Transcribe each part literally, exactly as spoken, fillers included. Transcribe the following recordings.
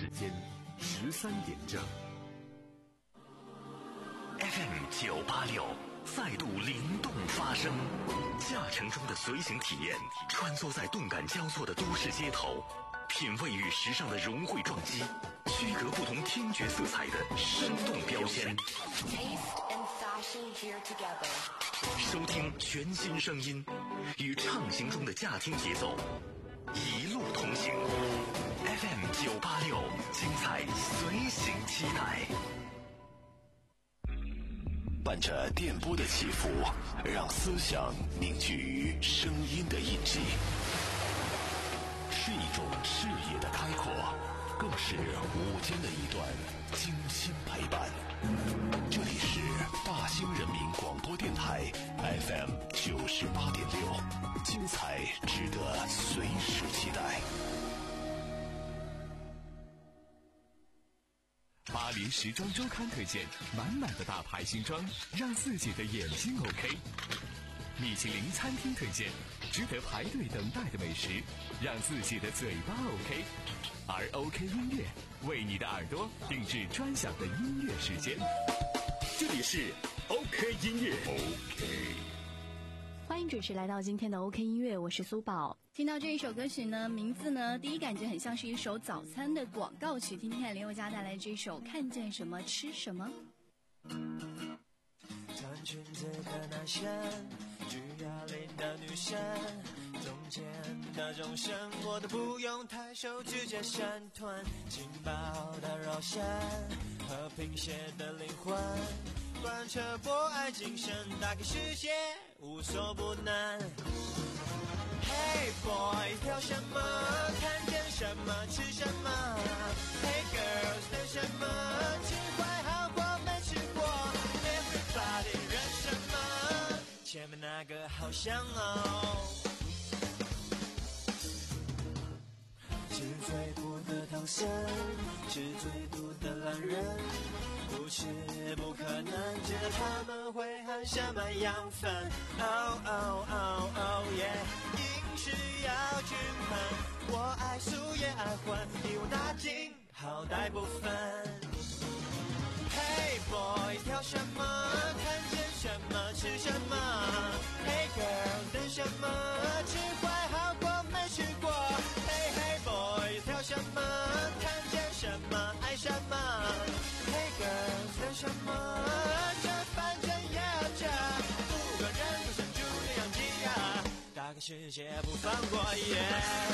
时间十三点正。 F M 九八六再度灵动发声，驾乘中的随行体验，穿梭在动感交错的都市街头，品味与时尚的融汇撞击，区隔不同听觉色彩的生动标签。收听全新声音，与畅行中的驾听节奏，一路同行。F M 九八六，精彩随行期待。 伴着电波的起伏，让思想凝聚于声音的印记，是一种视野的开阔，更是午间的一段精心陪伴。这里是大兴人民广播电台 F M 九十八点六，精彩值得随时期待。 巴黎时装周刊推荐满满的大牌新装，让自己的眼睛 OK。米其林餐厅推荐值得排队等待的美食，让自己的嘴巴 OK。而 OK 音乐为你的耳朵定制专享的音乐时间。这里是 OK 音乐 OK。 欢迎准时来到今天的 OK 音乐，我是苏宝。 听到这一首歌曲呢，名字呢，第一感觉很像是一首早餐的广告曲。今天林宥嘉带来这首看见什么吃什么。 穿裙子的男生，举哑铃的女生，中间的众生我都不用抬手直接闪团，劲爆的肉身和贫血的灵魂，贯彻博爱精神，打开世界无所不能。Hey boy， 挑什么？看见什么吃什么 ？Hey girls， 等什么？吃坏好过没吃过 ？Everybody， 忍什么？前面那个好香哦。吃最多的唐僧，吃最多的懒人，不吃不可能，知道他们会含什么养分 ？Oh oh oh oh yeah。是要均衡，我爱素也爱荤，比我大劲，好歹不分。Hey boy， 挑什么？看见什么吃什么 ？Hey girl， 等什么？吃坏好过没吃过。Hey hey boy， 挑什么？看见什么爱什么 ？Hey girl， 等什么？这反正也要这，不管人多生猪也养鸡呀。打开世界不放过耶、yeah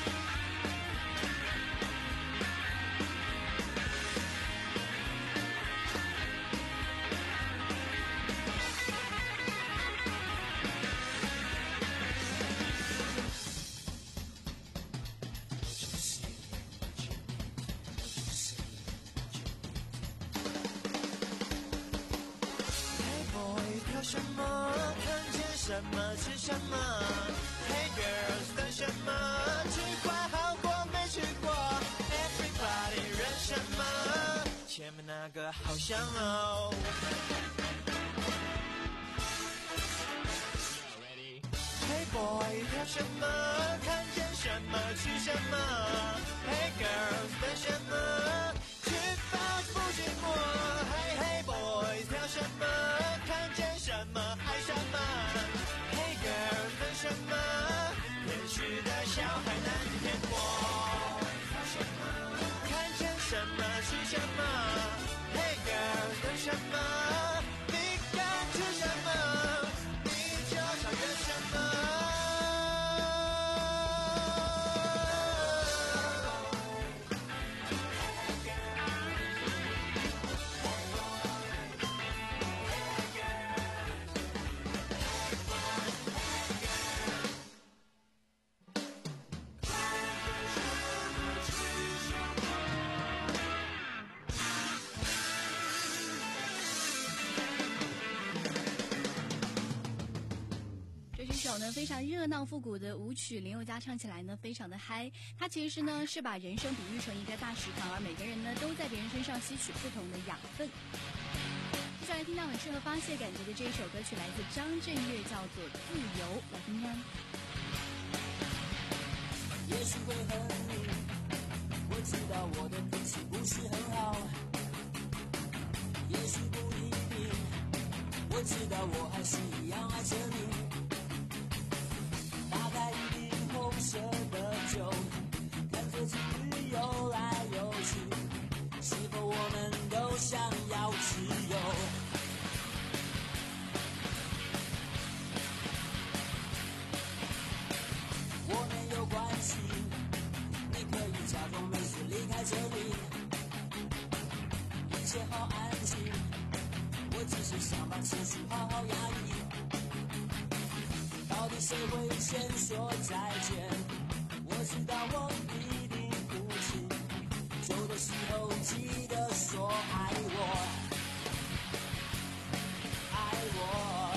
挑什么？看见什么吃什么 ？Hey girls， 等什么？吃坏好过没吃过 ？Everybody， 忍什么？前面那个好香哦。Hey boy， 挑什么？看见什么吃什么 ？Hey girls， 等什么？吃饱不寂寞。Hey hey boys， 挑什么？看见什么爱什么 ？Hey girl， 等什么？偏执的小孩难以骗我。看见什么是什么 ？Hey girl， 等什么？你敢吃什么？你就超越什么？ 非常热闹复古的舞曲，林宥嘉唱起来呢非常的嗨。他其实呢是把人生比喻成一个大食堂，而每个人呢都在别人身上吸取不同的养分。接下来听到很适合发泄感觉的这一首歌曲，来自张震岳，叫做《自由》，来听看。 也许会恨你，我知道我的是很好，也许不一定。我知道我还是一样爱着你。打开一瓶红色的酒，看着情侣游来游去，是否我们都想要自由？我没有关系，你可以假装没事离开这里，一切好安静，我只是想把情绪好好压抑。到底谁会先说再见？我知道我一定不行，走的时候记得说爱我，爱我，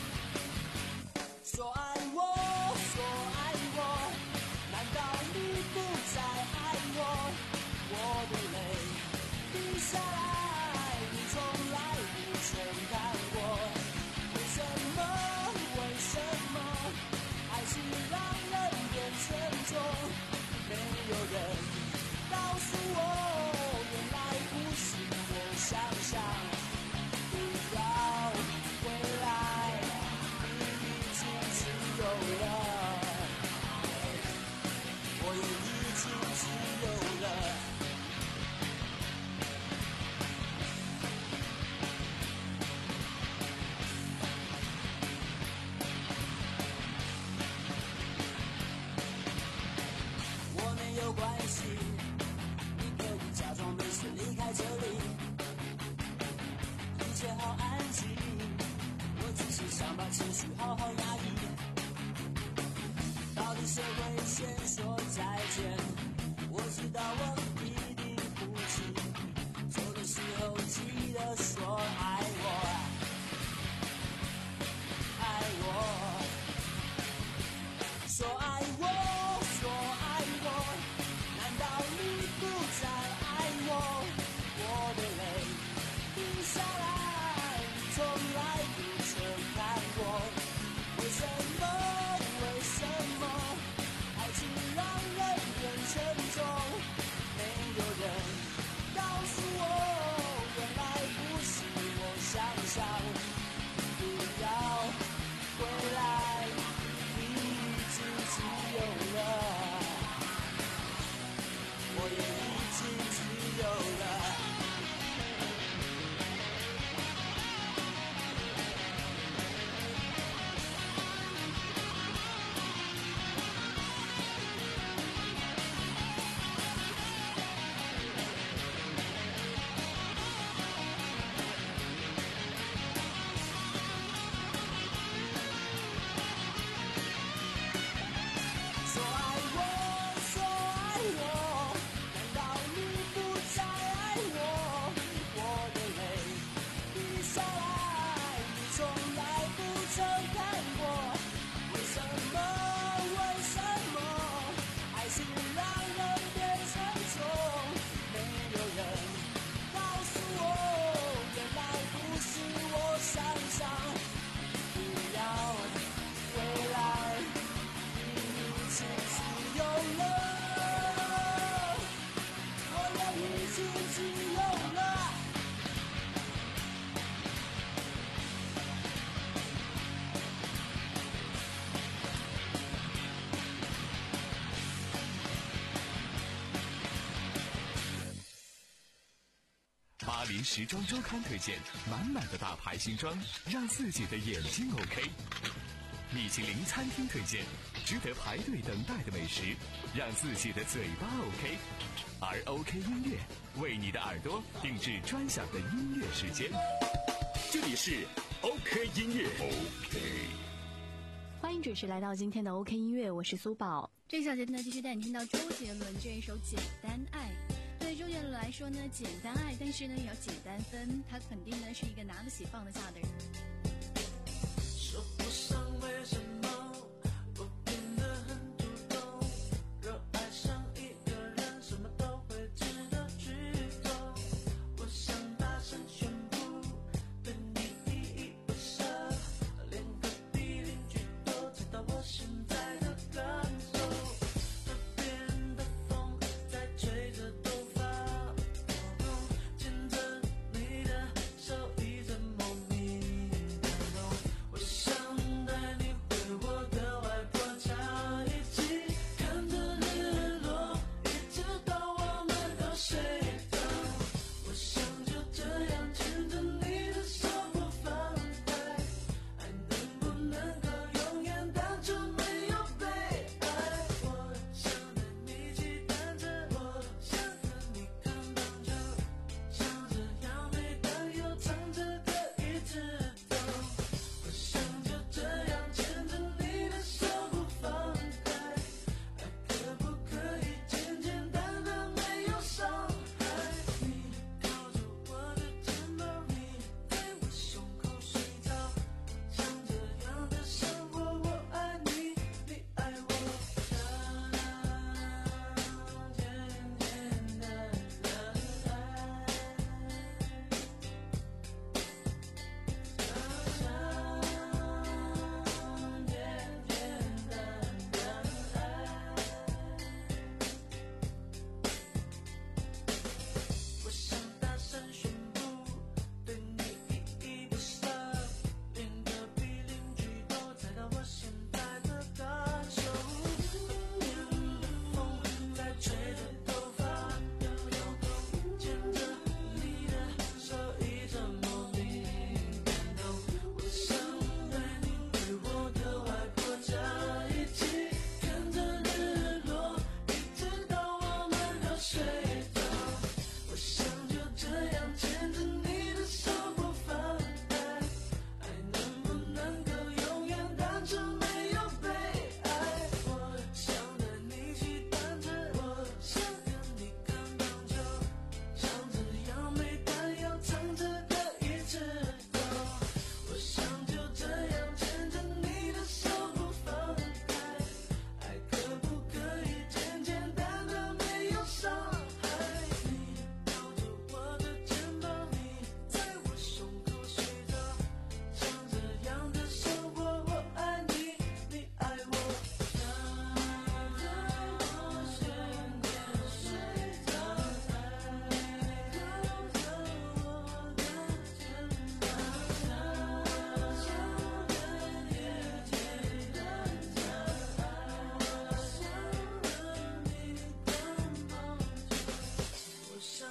说爱我，说爱我，难道你不再爱我？我的泪滴下来，你从来不曾看过，为什么？为什么？爱情让人变沉重，没有人告诉我，原来不是我想象。不要回来，你已经自由了，我也已经自由了。我没有关系，你可以假装没事离开这里，一切好安静，我只是想把情绪好好压抑。到底谁会先说再见？我知道我一定不行，走的时候记得说爱我，爱我，说爱我，说爱我，难道你不再爱我？我的泪滴下来，你从来不曾看过，为什么？为什么？爱情让人变沉重，没有人告诉我，原来不是我想象。不要回来，你已经自由了，我也已经自由了。说爱我，说爱我，难道你不再爱我？我的泪滴下来，你从来不曾看过，为什么？为什么？爱情让人变沉重，没有人告诉我，原来不是我想象。不要回来，你已经自由了，我也已经自由了。 巴黎时装周刊推荐满满的大牌新装，让自己的眼睛 OK。米其林餐厅推荐值得排队等待的美食，让自己的嘴巴 OK。而 OK 音乐为你的耳朵定制专享的音乐时间。 这里是 OK 音乐 OK。 欢迎准时来到今天的 OK 音乐，我是苏宝。 这小节呢，继续带你听到周杰伦这一首《简单爱》。对周杰伦来说呢，简单爱，但是呢也要简单分，他肯定呢是一个拿得起放得下的人。 说不上为什么我变得很主动，若爱上一个人，什么都会值得去做。我想大声宣布，对你依依不舍，连隔壁邻居都知道我现在的感受。河边的风在吹着头发，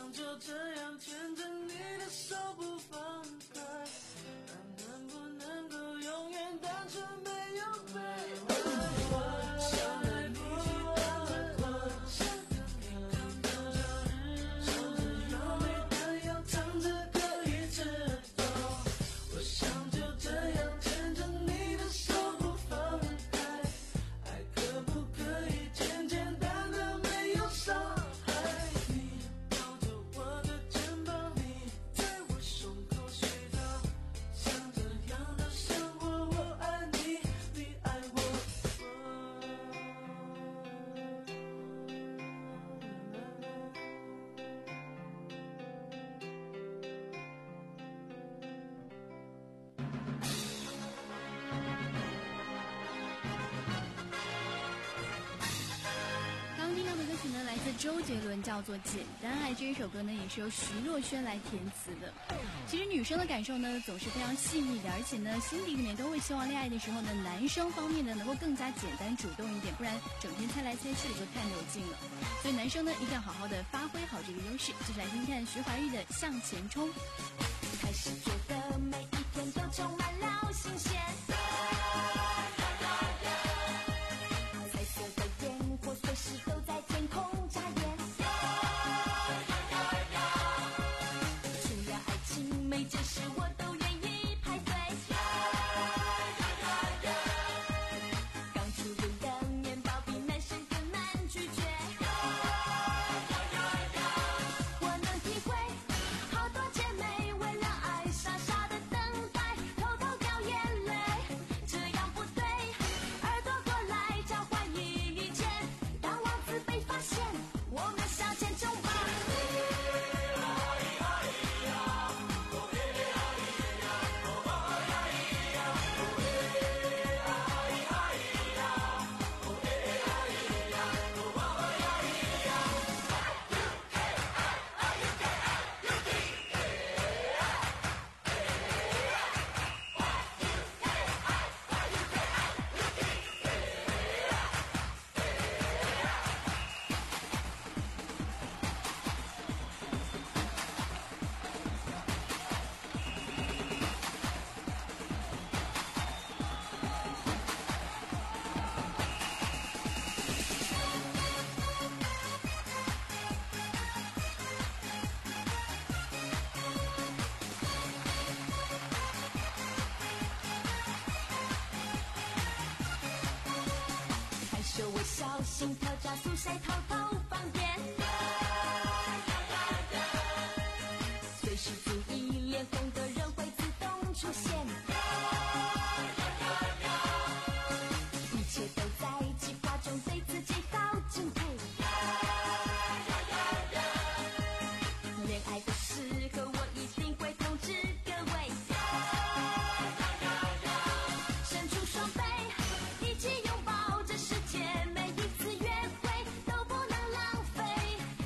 想就这样牵着你的手不放开，爱能不能够永远单纯没有悲哀？想来不及当着我，想着你看到这日，唱着优美的要唱着歌一直走。我想就这样牵着你的手不放开，爱可不可以简简单单没有伤害？你抱着我的肩膀，你在我胸口睡着，像这样的生活，我爱你，你爱我。 刚听到的歌曲呢，来自周杰伦，叫做《简单爱》。这一首歌呢，也是由徐若瑄来填词的。其实女生的感受呢，总是非常细腻的，而且呢，心底里面都会希望恋爱的时候呢，男生方面呢，能够更加简单主动一点，不然整天猜来猜去的就太没有劲了。所以男生呢，一定要好好的发挥好这个优势。接下来听看徐怀钰的《向前冲》。 开始觉得每一天都充满了新鲜，彩色的烟火随时都在天空眨眼，除了爱情每件事我都愿意排队，刚出炉的面包比男生更难拒绝，我能体会好多姐妹为了爱傻傻的等待，偷偷掉眼泪，这样不对，耳朵过来交换意见，当王子被发现，我们向前冲吧。害羞微笑，心跳加速，谁偷偷放电？随时注意，脸红的人会自动出现。一切都在计划中，对自己好敬佩。恋爱的时候，我一定会通知各位，伸出双臂，一起拥抱这世界，每一次约会都不能浪费。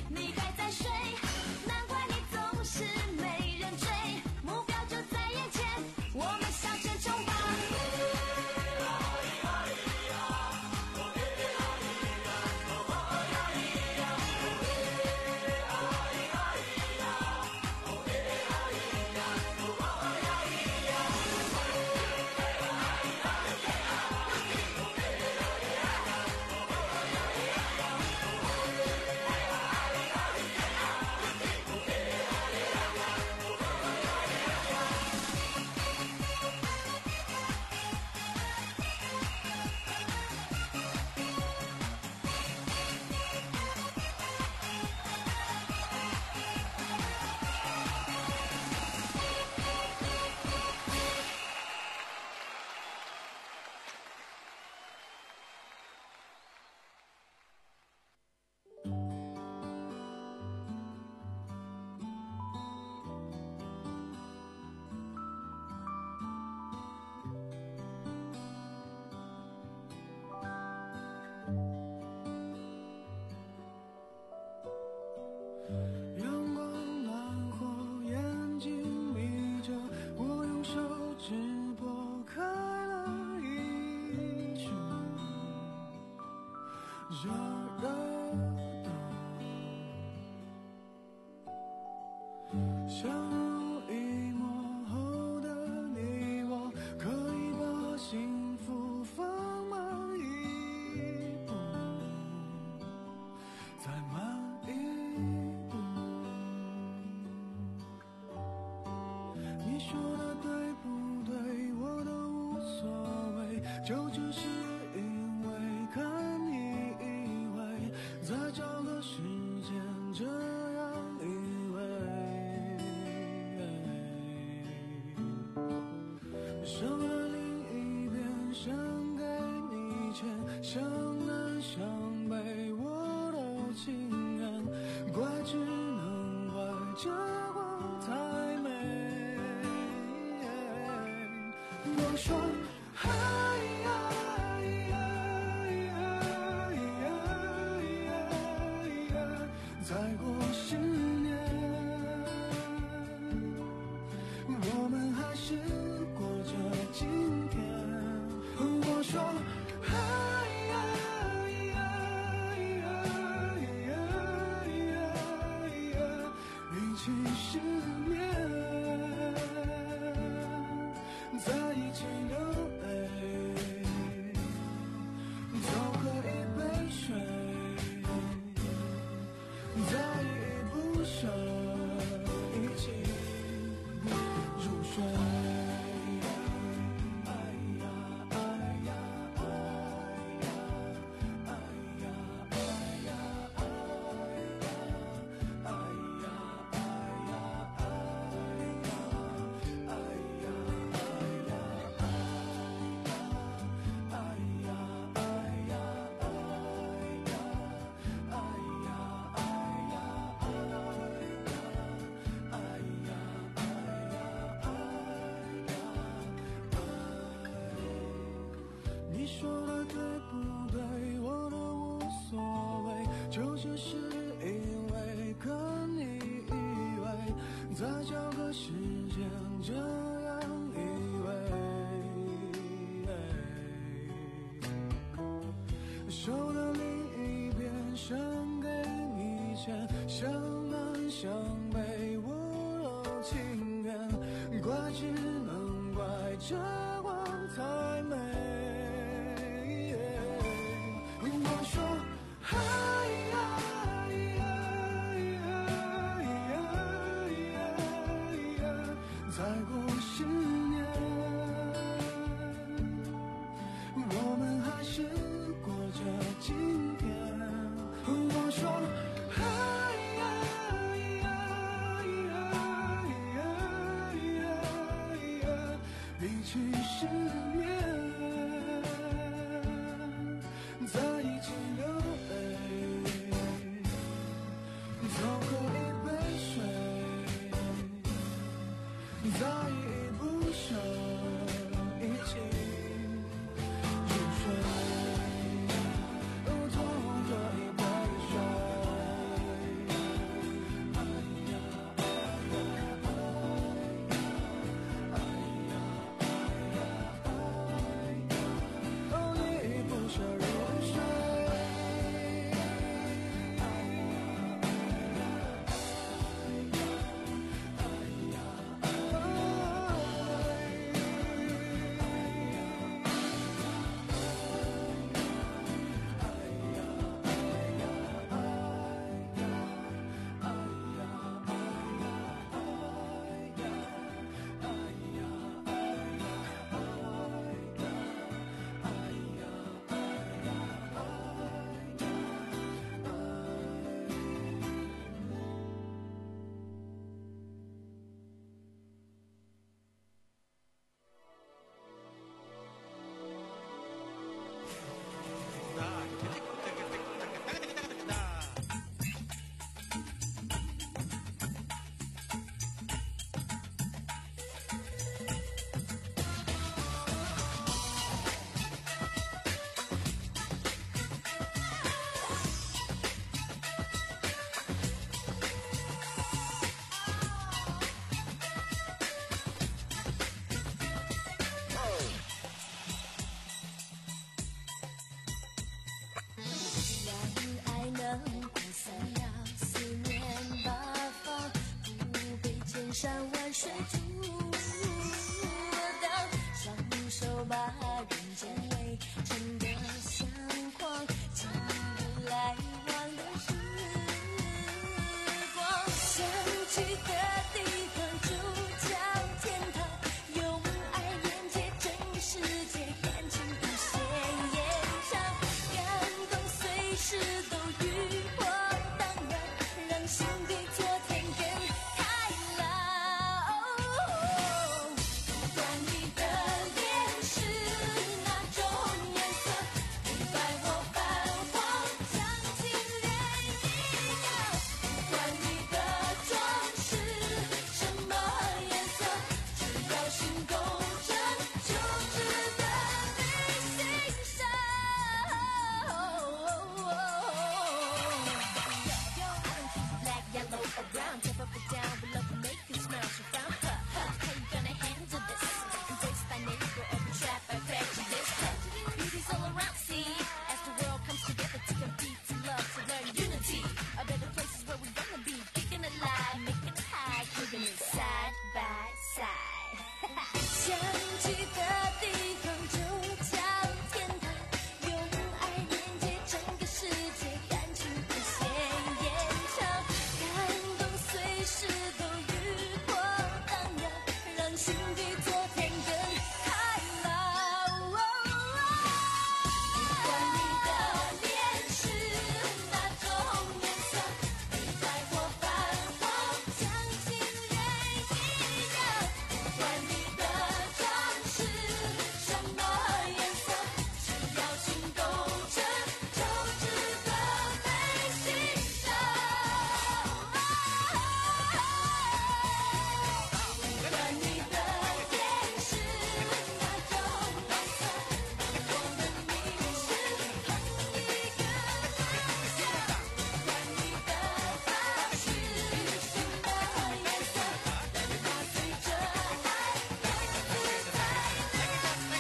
相濡以沫后的你我，可以把幸福放慢一步，再慢一步。你说的对不对，我都无所谓，就只是因为看你以为，再找个时间这样以为，手的另一边想给你牵，想南想北我都情愿，怪只能怪这光太美。我说哎呀再过十年，我们还是过着今天。我说哎与其失眠，在一起流泪，都喝一杯水，再依不舍，一起入睡。哎呀哎呀哎呀哎呀哎呀哎呀哎呀哎呀哎呀哎呀哎呀哎呀你说的对不对，我都无所谓，就只是因为跟你以为，再找个时间这样以为，手的另一边想给你牵，想南想北我都情愿，怪只能怪这光太美。我说哎呀再过十年，我们还是过着今天。我说哎比起失眠，在一起流泪，都喝一杯水，再依不舍，一起入睡，都喝一杯水。哎呀哎呀哎呀哎呀哎呀千山万水阻挡，双手把人间围成的相框，记录来往的时光。相聚的地方就叫天堂，用爱连接整个世界，感情无限延长，感动随时都与我荡漾，让心比昨天更开朗。不管你的脸是哪种颜色，你白或泛黄，像情人一样。不管你的妆是什么颜色，只要心够真，就值得你欣赏。Black, yellow, or brown, tip up or down, we love to make you smile. So frown, huh, huh, how you gonna handle this? Embrace thy neighbor, every trap, I prejudice. Beauty's all around, see, as the world comes together to compete, to love, to learn unity. A better place is where we're gonna be, kicking it live, making it high, keeping it side by side. 相聚的地方就叫天堂，用爱连接整个世界，感情无限延长，感动随时都与我荡漾，让心比昨天更开朗。不管你的脸是哪种颜色，你白或泛黄，像情人一样。不管你的妆是什么颜色，只要心够真，就值得被欣赏。不管你的脸是哪种颜色，我们迷失同一个方向。不管你的发是什么颜色，它随着爱飞自在的飞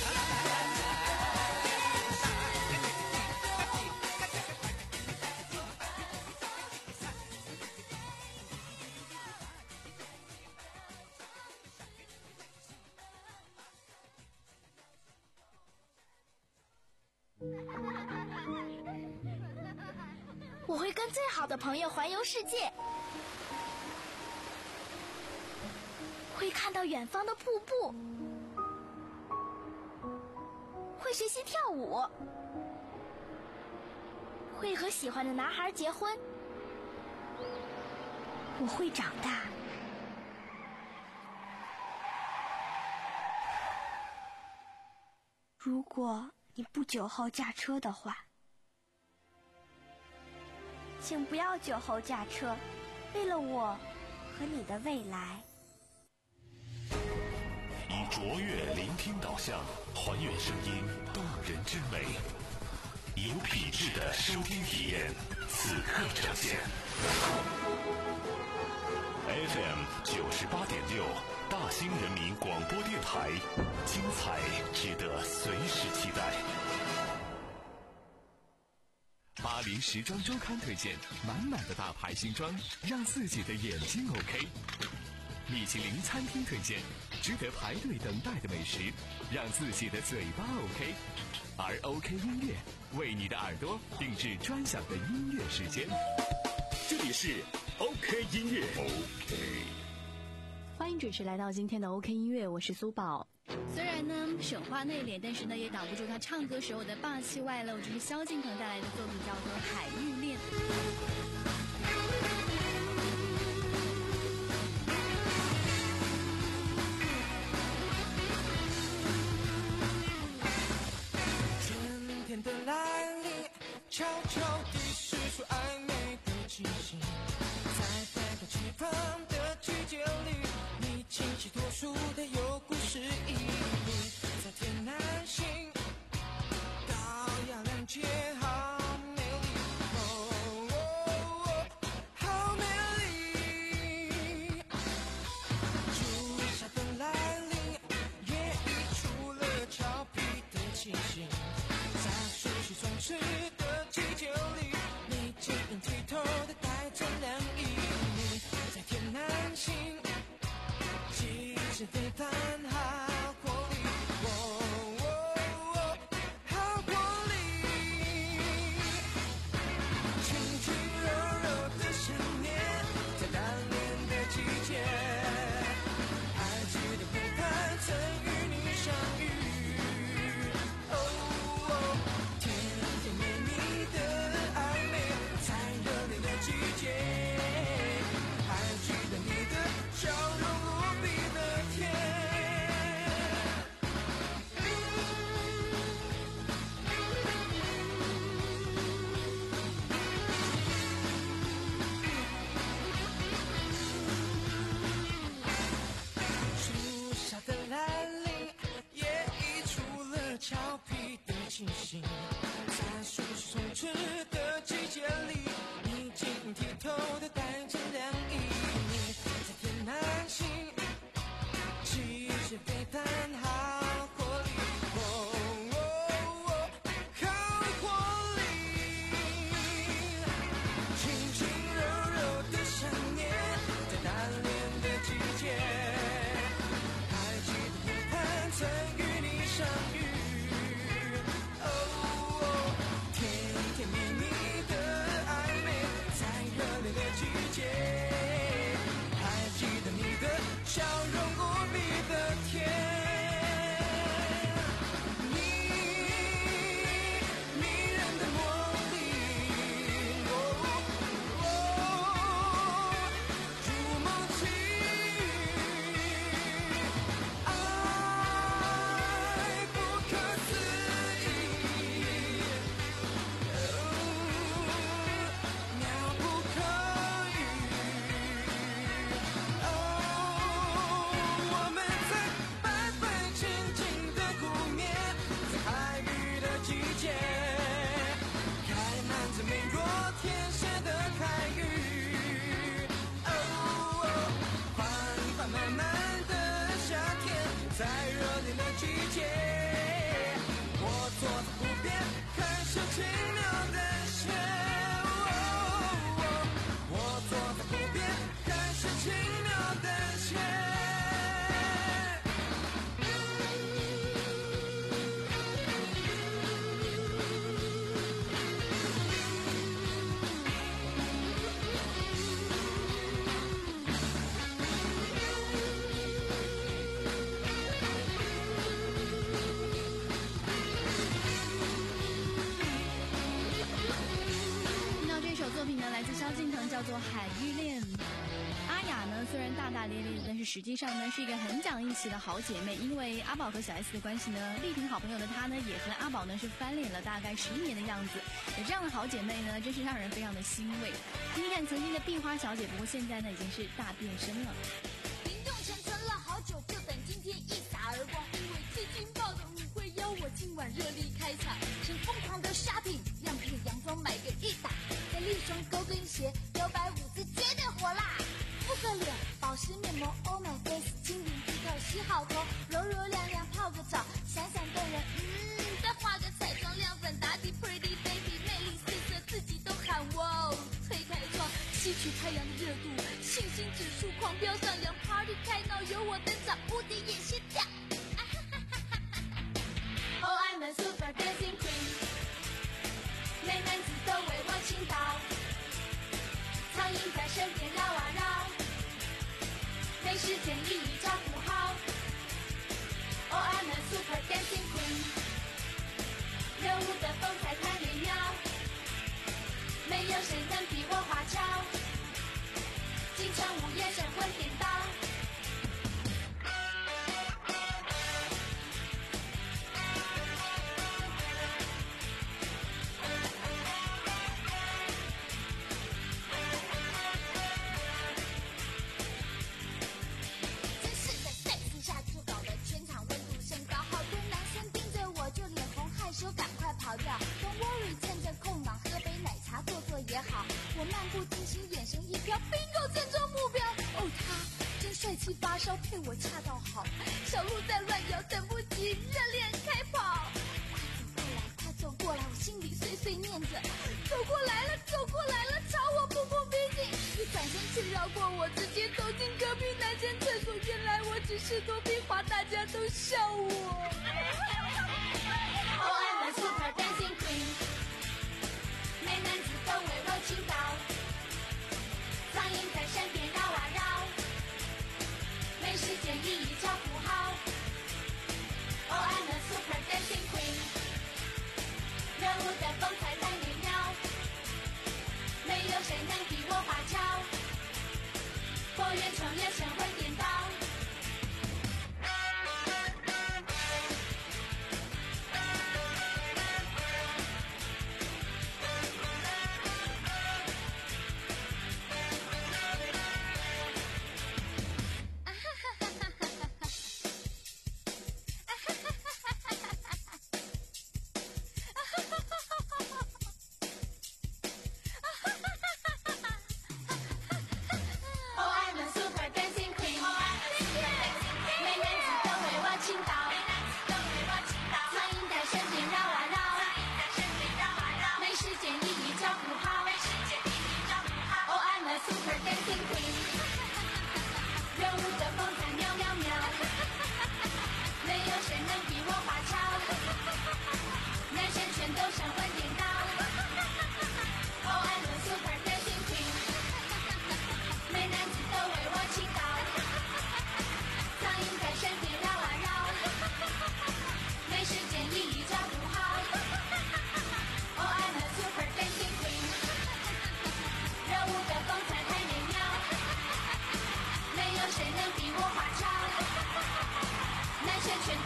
我会跟最好的朋友环游世界，会看到远方的瀑布，会学习跳舞，会和喜欢的男孩结婚。我会长大。如果你不酒后驾车的话，请不要酒后驾车，为了我和你的未来。 以卓越聆听导向，还原声音动人之美，以有品质的收听体验，此刻呈现。F M 九十八点六，大兴人民广播电台，精彩值得随时期待。 巴黎时装周刊推荐满满的大牌新装，让自己的眼睛 OK。米其林餐厅推荐值得排队等待的美食，让自己的嘴巴 OK。而 OK 音乐为你的耳朵定制专享的音乐时间。这里是 OK 音乐 OK。 欢迎准时来到今天的 OK 音乐，我是苏宝。 虽然呢神话内敛，但是呢也挡不住他唱歌时候的霸气外露。这是萧敬腾带来的作品，叫做《海芋恋》。 春天的来临，悄悄地释出暧昧的气息，在摆动翅膀的季节里，你清晰脱俗的有故事意义，在天南星到亚亮街好美丽。哦哦笑容无比的甜。你迷人的魔力，哦哦，筑梦起，爱不可思议，妙不可语。哦，我们在百分千金的湖面，在海域的季节，开满着美若天使的海域。哦，缓缓慢慢的夏天，在热恋的季节，我坐在湖边，看受奇妙的雪。哦，我坐在湖边，看受奇妙的雪。 听到这首作品呢，来自萧敬腾，叫做《海芋恋》。阿雅呢，虽然大大咧咧的，但是实际上呢，是一个很讲义气的好姐妹。因为阿宝和小 S 的关系呢，力挺好朋友的她呢，也和阿宝呢是翻脸了大概十一年的样子。有这样的好姐妹呢，真是让人非常的欣慰。听听看曾经的壁花小姐，不过现在呢，已经是大变身了。 林动沉存了好久，就等今天一洒而光。因为最劲爆的舞会邀我今晚热力开场，请疯狂的 shopping， 样片洋装买个一打，再立双高跟鞋，摇摆舞姿绝对火辣。敷个脸，保湿面膜 ，Oh my face， 精灵剔透洗好头，柔柔亮亮泡个澡，闪闪动人，嗯，再画个彩妆亮粉打底 ，pretty baby， 魅力四射，自己都喊哇哦，推开窗，吸取太阳的热度，信心指数狂飙上扬 ，party 开闹，有我登场，无敌眼心跳。Oh I'm a super dancing queen， 美男子都为我倾倒，苍蝇在身边绕啊绕，没时间一一找符号。Oh I'm a super dancing queen， 热舞的风采太美妙，没有谁能比我花俏，经常午夜神魂颠倒。真是的，再次下就搞得全场温度升高，好多男生盯着我就脸红害羞，赶快跑掉。Don't worry， 趁着空档喝杯奶茶坐坐也好。我漫不经心，眼神一飘 ，bingo 正中目标。哦，他真帅气发烧，配我恰到好。小鹿在乱摇，等不及热恋开跑。快走过来，快走过来，我心里碎碎念着，走过来了，走过来了，朝我步步逼近。一转身却绕过我，直接走进隔壁男生厕所。原来我只是朵壁花，大家都笑我。Oh I'm a super dancing queen， 美男子都为我倾倒，苍蝇在身边绕啊绕，没时间一一找符号。Oh I'm a super dancing queen， 热舞的风采太美妙，没有谁能比我花俏，破圆窗也神魂颠倒。Oh I'm a super dancing queen， 美男子都为我倾倒，苍蝇在身边绕啊绕，没时间一一找符号。Oh I'm a super dancing queen， 热舞的风采妙妙妙，没有谁能比我花俏，男生全都神魂颠倒。Oh I'm a super dancing queen， 美男子都为我倾倒，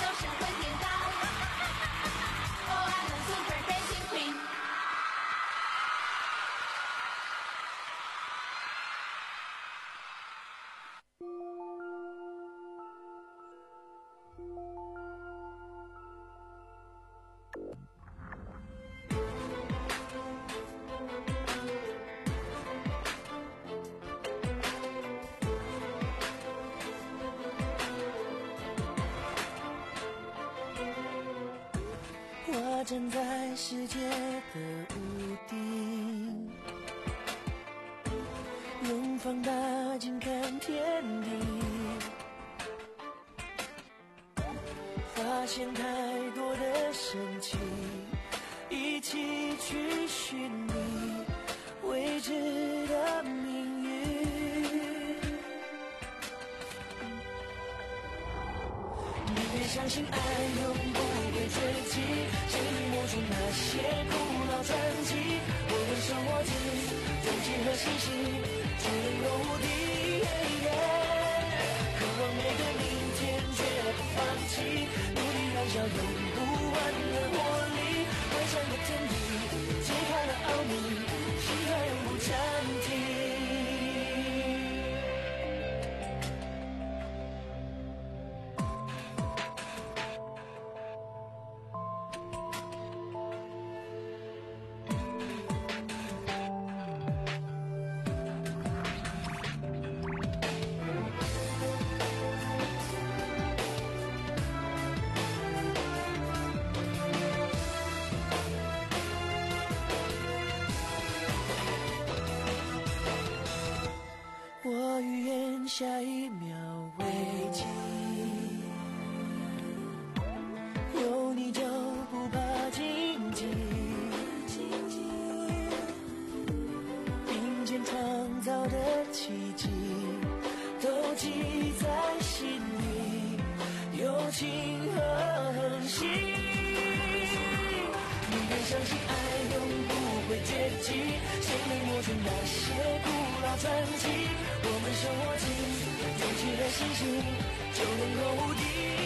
是会跌倒。Oh, I'm a super dancing queen。 我站在世界的屋顶，用放大镜看天地，发现太多的神奇，一起去寻觅未知的命运。你别相信爱永不会绝迹，谁能摸出那些古老传奇？我们手握紧勇气和信心，就能够无敌。渴望每个明天，绝不放弃，努力燃烧用不完的活力。幻想的天地，揭开了奥秘，心跳永不暂停。我预言下一秒危机，有你就不怕荆棘，并肩创造的奇迹都记在心里，友情和恒心。你别相信爱永不会绝迹，谁能摸出那些古老传奇？我们手握紧勇气和信心，就能够无敌。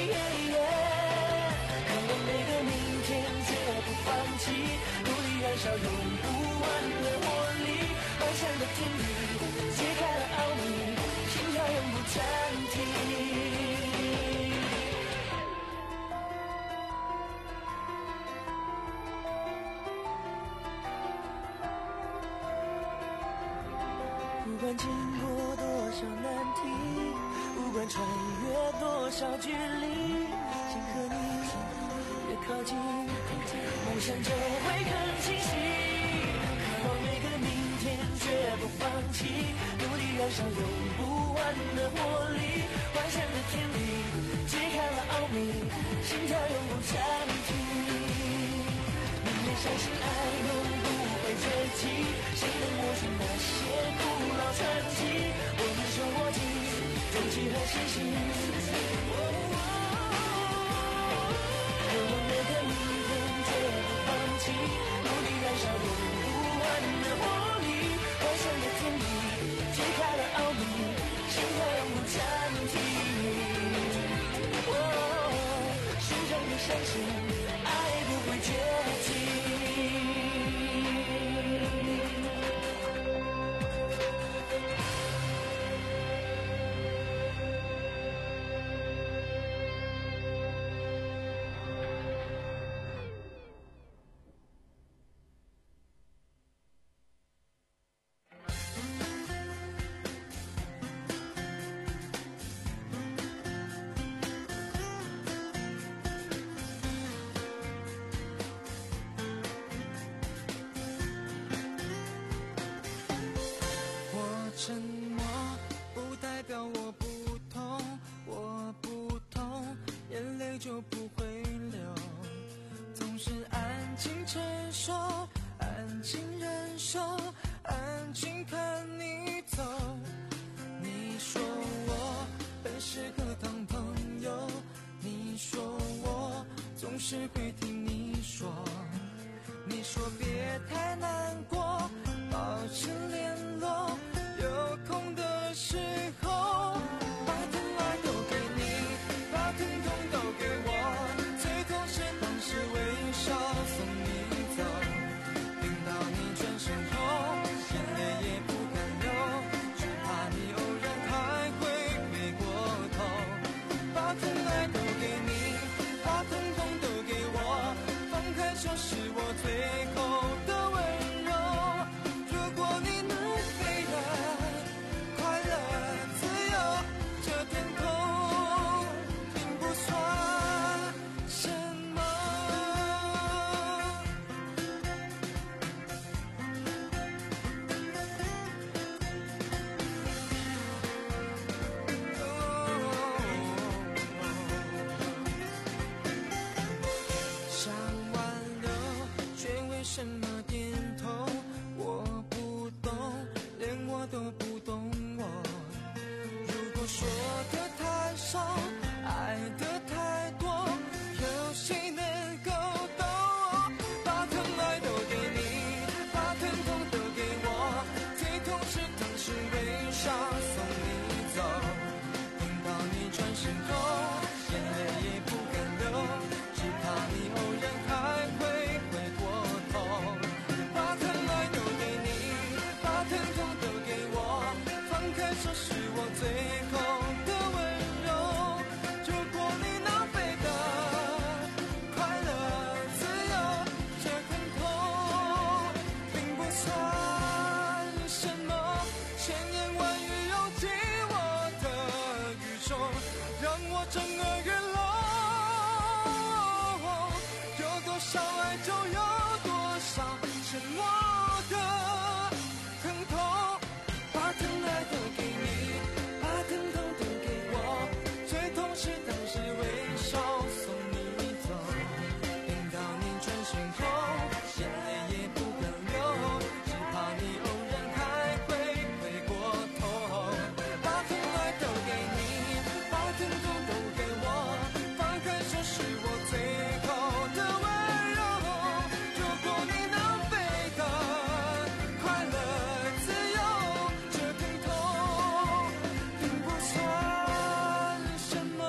渴望每个明天，绝不放弃，努力燃烧用不完的活力。幻想的天地，揭开了奥秘，心跳永不暂停。不管经过多少难题，不管穿越多少距离，心和你越靠近，梦想就会更清晰。渴望每个明天，绝不放弃，努力燃烧用不完的活力。幻想的天地，揭开了奥秘，心跳永不暂停。你别相信爱永不会绝迹，谁能摸出那些古老传奇？我们手握紧勇气和信心，渴望每个明天，绝不放弃，努力燃烧用不完的活力。幻想的天地，揭开了奥秘，心跳永不暂停。哦，时常的相信爱不会绝迹。沉默不代表我不痛，我不痛，眼泪就不会流。总是安静承受，安静忍受，安静看你走。你说我本是个当朋友，你说我总是会听你说，你说别太难过，保持联络。有空的时候，把疼爱都给你，把疼痛都给我。 果说的太少，爱的太多，有谁能够懂？把疼爱都给你，把疼痛都给我，最痛是当时微笑送你走。听到你转身后，眼泪也不敢流，只怕你偶然还会回过头。把疼爱都给你，把疼痛都给我，放开手是我最后的温柔。如果你能飞的快乐自由，这疼痛并不算什么，千言万语涌进我的宇宙，让我震耳欲聋。有多少爱就有多少沉默的疼痛，把疼爱都给你，把疼痛都给我，最痛是当时微笑送你走。听到你转身后，眼泪也不敢流，只怕你偶然还会回过头。把疼爱都给你，把疼痛都给我，放开手是我最后的温柔。如果你能飞得快乐自由，这疼痛并不算什么。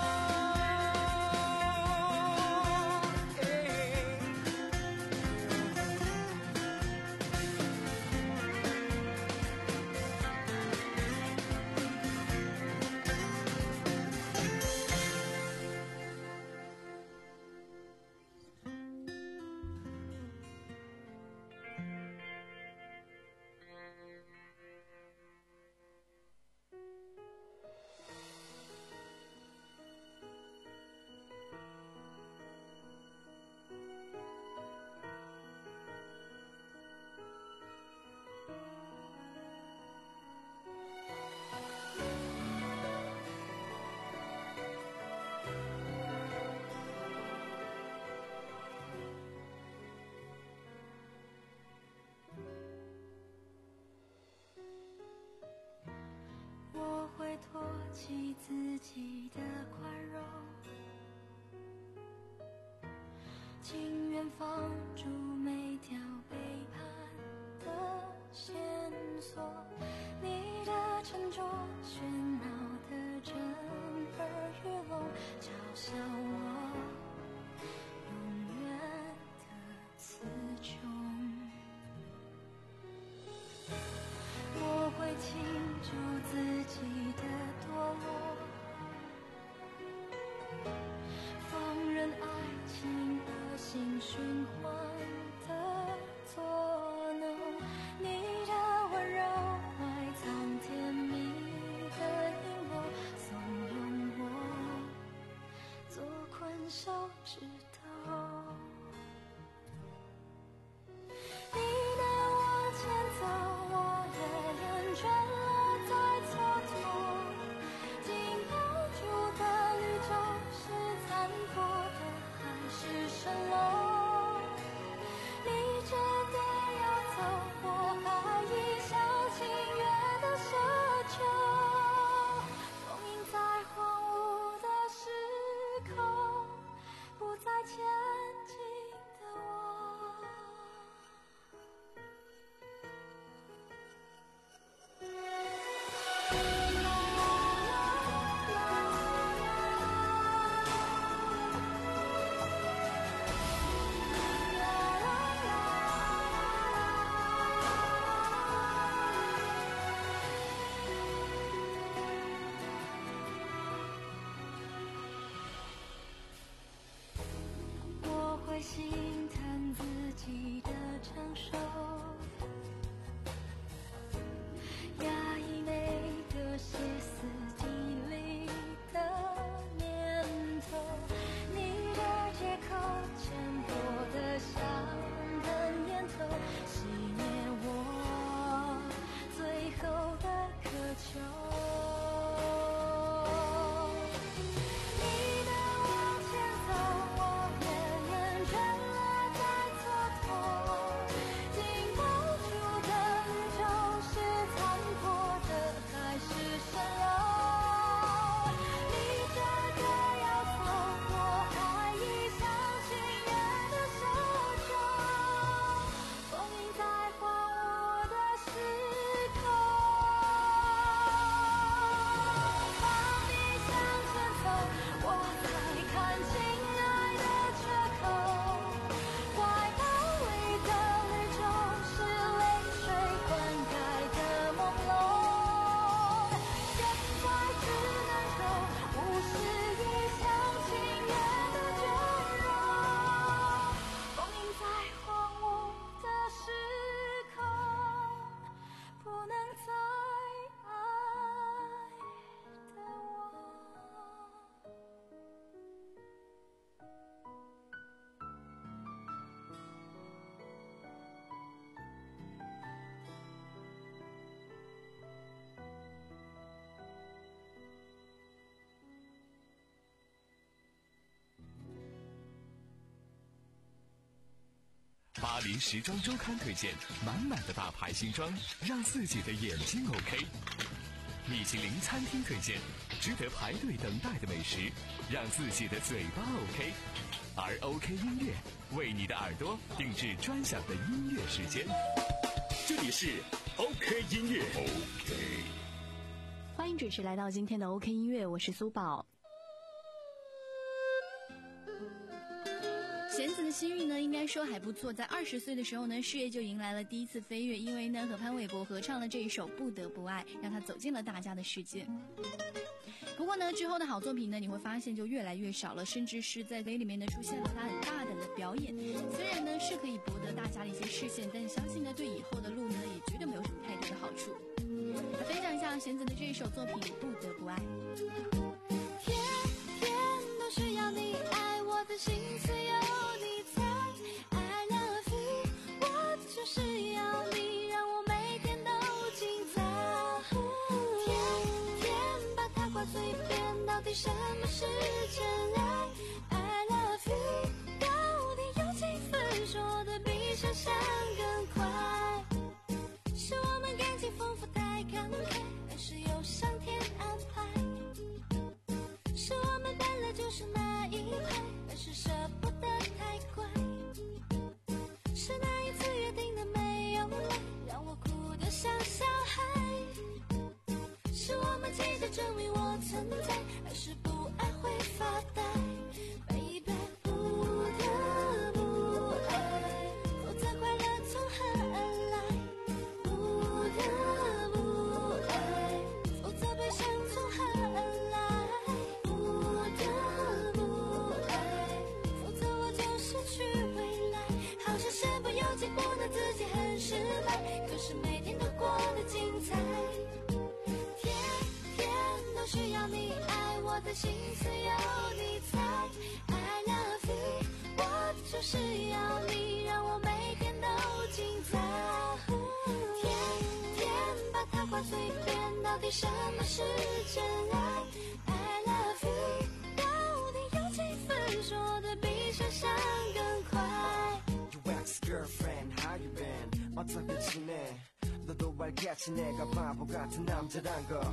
我会唾弃自己的宽容，情愿放逐每条背叛的线索。你的沉着喧闹的震耳欲聋，嘲笑我永远的词穷。我会倾注自己的堕落，放任爱情恶性循环的作弄。你的温柔埋藏甜蜜的阴谋，怂恿我做困手指头。你能往前走，我也认真了再蹉跎。紧抱住的绿洲，是残破的还是蜃楼？你真的要走，我还一厢情愿的奢求。封印在荒芜的时空，不再巴黎时装周刊推荐，满满的大牌新装，让自己的眼睛 OK。米其林餐厅推荐，值得排队等待的美食，让自己的嘴巴 OK。而 OK 音乐为你的耳朵定制专享的音乐时间。 这里是 OK 音乐 OK。 欢迎准时来到今天的 OK 音乐，我是苏宝。 弦子的心运呢，应该说还不错。在二十岁的时候呢，事业就迎来了第一次飞跃，因为呢和潘玮柏合唱了这一首《不得不爱》，让他走进了大家的世界。不过呢，之后的好作品呢，你会发现就越来越少了，甚至是在 V 里面呢出现了他很大胆的表演。虽然呢是可以博得大家的一些视线，但相信呢对以后的路呢也绝对没有什么太多的好处。来分享一下弦子的这一首作品《不得不爱》。 天天都需要你爱，我的心思有你猜。I love you， 我就是要你，让我每天都精彩。天天把它挂嘴边，到底什么是真爱 ？I love you， 到底有几分说的比想象更快？是我们感情丰富太慷慨，还是有上天安排？是我们本来就是那一派，还是舍不得太快？是那一次约定的没有来，让我哭得像小孩？是我们急着证明我存在，还是不爱会发呆 ？Baby， 不得不爱，否则快乐从何而来？不得不爱，否则悲伤从何而来？不得不爱，否则我就失去未来。好像身不由己，不能自己很失败，可是每天都过得精彩。天天都需要你爱，我的心思有你猜。I love you， 我就是要你，让我每天都精彩。天天把它挂嘴边，到底什么是真爱 ？I love you， 到底有几分说的比想象更快？ Your ex-girlfriend, how you been? 어떻게 지내? 너도 알겠지 내가 바보 같은 남자란 거.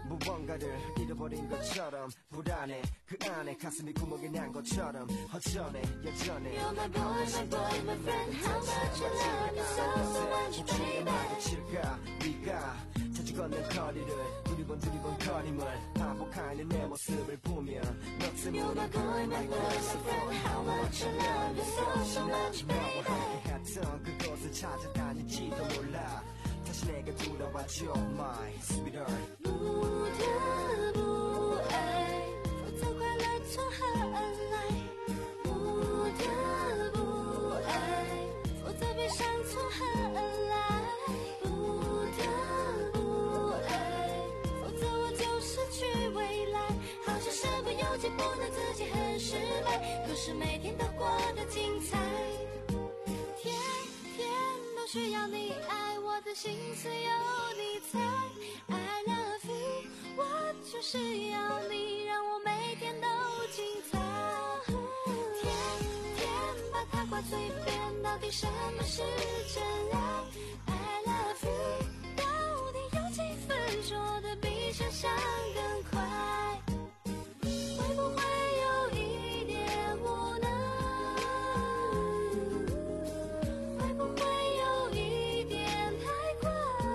무언가를 잃어버린 것처럼 불안해. 그 안에 가슴이 구멍이 난 것처럼 허전해 여전해. You're my boy, my boy, my friend. How much you love me so, so much, baby. 마주칠까 네가 자주 걷는 거리를 두리번 두리번 거림을 반복하는 내 모습을 보면 너 때문에 You're my boy, my boy, my friend. How much you love me so, so much, baby. 했던 그곳을 찾아다닐지도 몰라. 다시 내게 돌아와줘 my sweetheart. 不得不爱，否则快乐从何而来？不得不爱，否则悲伤从何而来？不得不爱，否则我就失去未来。好像身不由己，不能自己很失败，可是每天都过得精彩。天天都需要你爱，我的心思有你猜。I love you， 我就是要你，让我每天都精彩。天天把它挂嘴边，到底什么是真爱 ？I love you， 到底有几分说的比想象更快？会不会有一点无奈？会不会有一点太快？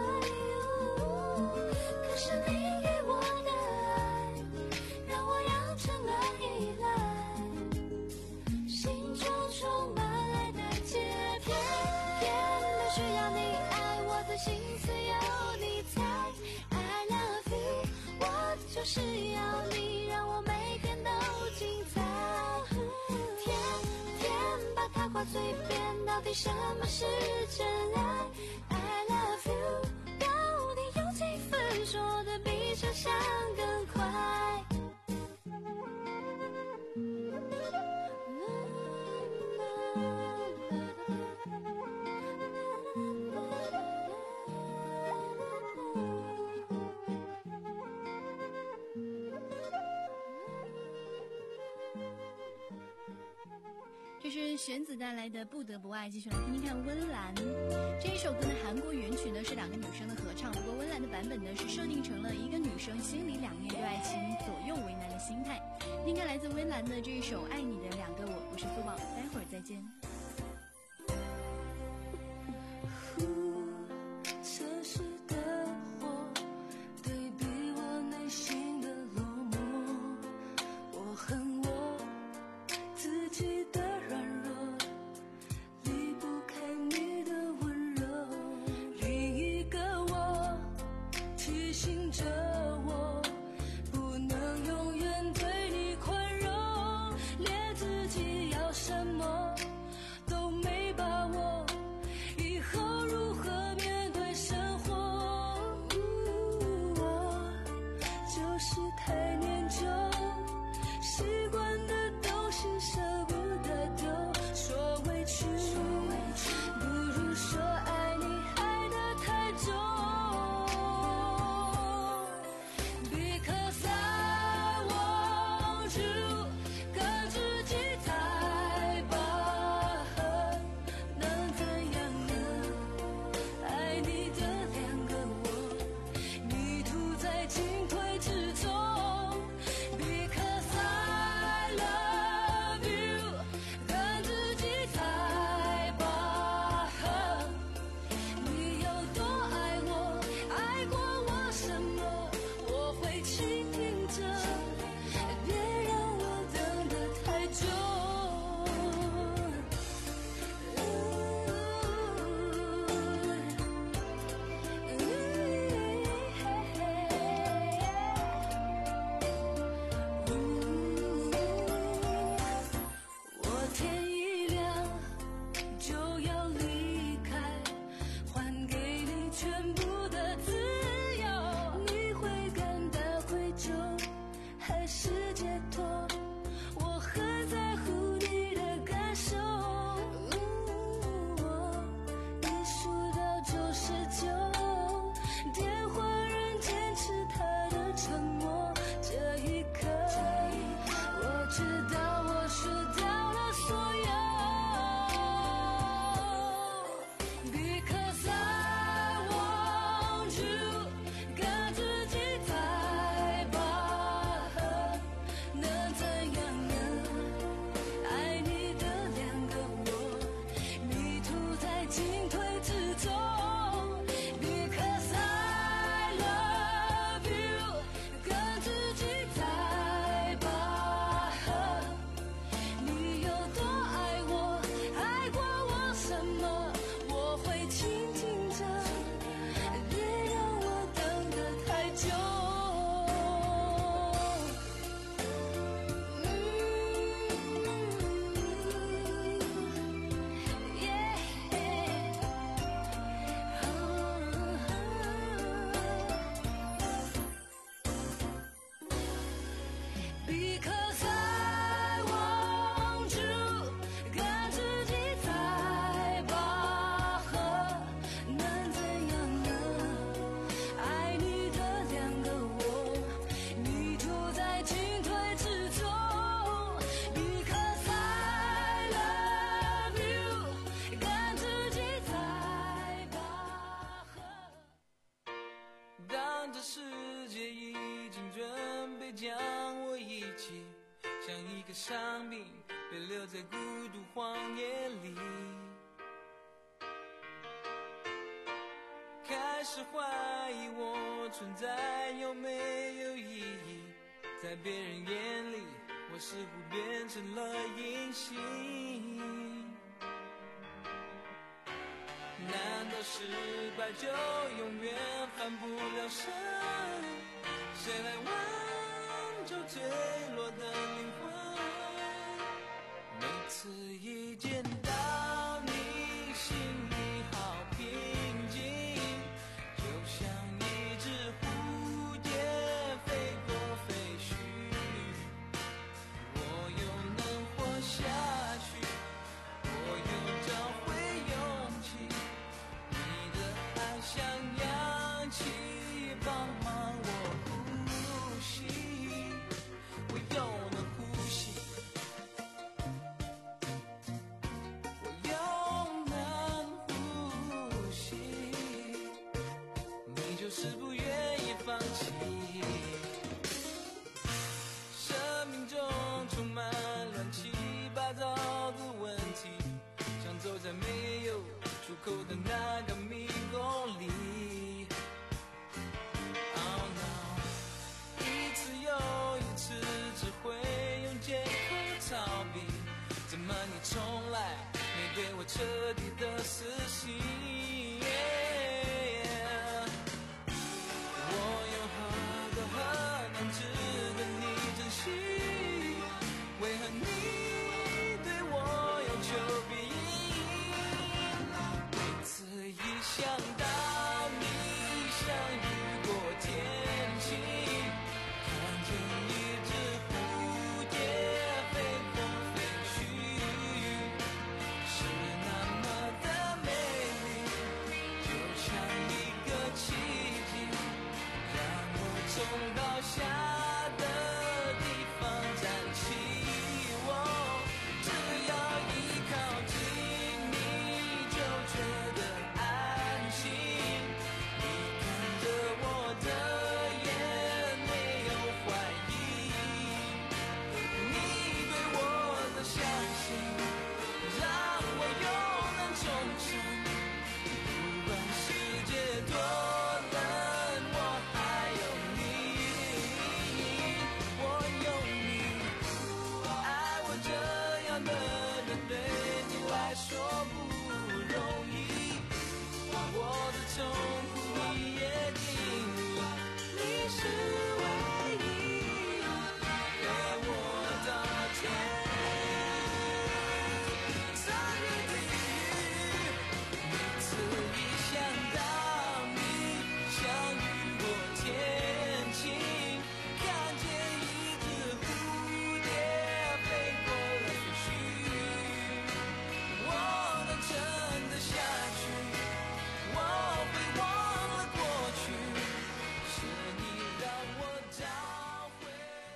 可是你给我的爱，让我养成了依赖，心中充满爱的节拍。天天都需要你爱，我的心思有你猜。I love you， 我就是要你，让我每天都精彩。天天把它挂嘴边，到底什么是真爱 ？I love you， 到底有几分说的比想象更快？ 这是着玄子带来的《不得不爱》，继续来听听看温岚这一首歌的韩国原曲呢是两个女生的合唱，不过温岚的版本呢是设定成了一个女生心里两面对爱情左右为难的心态。听看来自温岚的这一首《爱你的两个我》，我是苏宝，待会儿再见。 城市的火对比我内心的落寞，我恨我自己的软弱，离不开你的温柔。另一个我提醒着我，不能永远对你宽容，连自己要什么都没把握，以后如何面对生活？我就是太念旧，习惯的东西舍不得丢，说委屈不如说爱你爱得太重。 Because I want you， 跟自己在拔河，能怎样呢？爱你的两个我，迷途在进退之中。Because I love you， 跟自己在拔河，你有多爱我，爱过我什么，我会倾听着，别让我等得太久。我天一亮就要离开，还给你全部的自由，你会感到愧疚还是解脱？我很在乎你的感受。一数到九十九，电话仍坚持他的承诺。这一刻，我知道我输掉了所有。Because I want you， 跟自己在拔河，能怎样呢？爱你的两个我，迷途在进退之中。Because I love you， 跟自己在拔河，你有多爱我，爱过我什么，我会倾听着，别让我等得太久。Because I want you， 跟自己在拔河，能怎样呢？爱你的两个我，迷途在进退之中。Because I love you， 跟自己在拔河。当这世界已经准备将我遗弃，像一个伤兵被留在孤独荒野里，开始怀疑我存在有没有意义，在别人眼里我似乎变成了隐形。难道失败就永远翻不了身？谁来挽救坠落的灵魂？每次一见到你，心里好平静，就像一只蝴蝶飞过废墟。我又能活下去，我又找回勇气。你的爱像氧气，帮忙我呼吸，我又能呼吸。 对我彻底的死心。我有何德何能值得你珍惜？为何你对我有求必应？每次一想到你像雨过天晴，看见一只蝴蝶飞风飞去，是那么的美丽，就像一个奇迹，让我从倒下的地方站起。我只要一靠近你，就觉得安心。你看着我的眼，没有怀疑，你对我的相信，让我永能忠诚。不管世界多冷，我还有你，我有你。爱我这样的人对你来说不容易，我的痛苦你也经历，你是唯一陪我到天苍与地狱。每次一想到你像雨过天晴，看见一只蝴蝶飞过来飞去，我能撑得下去，我会忘了过去，是你让我找回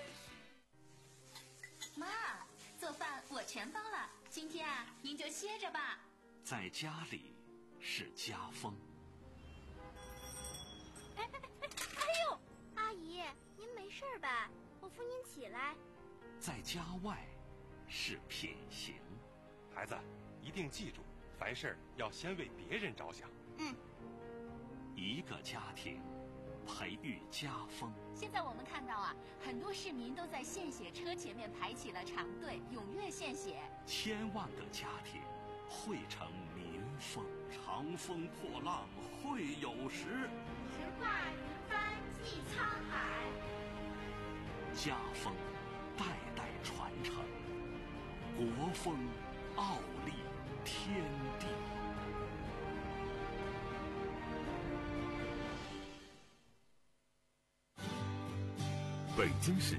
心。 妈，做饭我全包了，今天啊，您就歇着吧。 在家里是家风， 哎哎哎！哎呦，阿姨，您没事吧？我扶您起来。 在家外是品行。 孩子，一定记住，凡事要先为别人着想。 嗯， 一个家庭培育家风。 现在我们看到啊，很多市民都在献血车前面排起了长队，踊跃献血。 千万个家庭汇成民风，长风破浪会有时， 直挂云帆济沧海。 家风代代传承，国风傲立天地。 北京市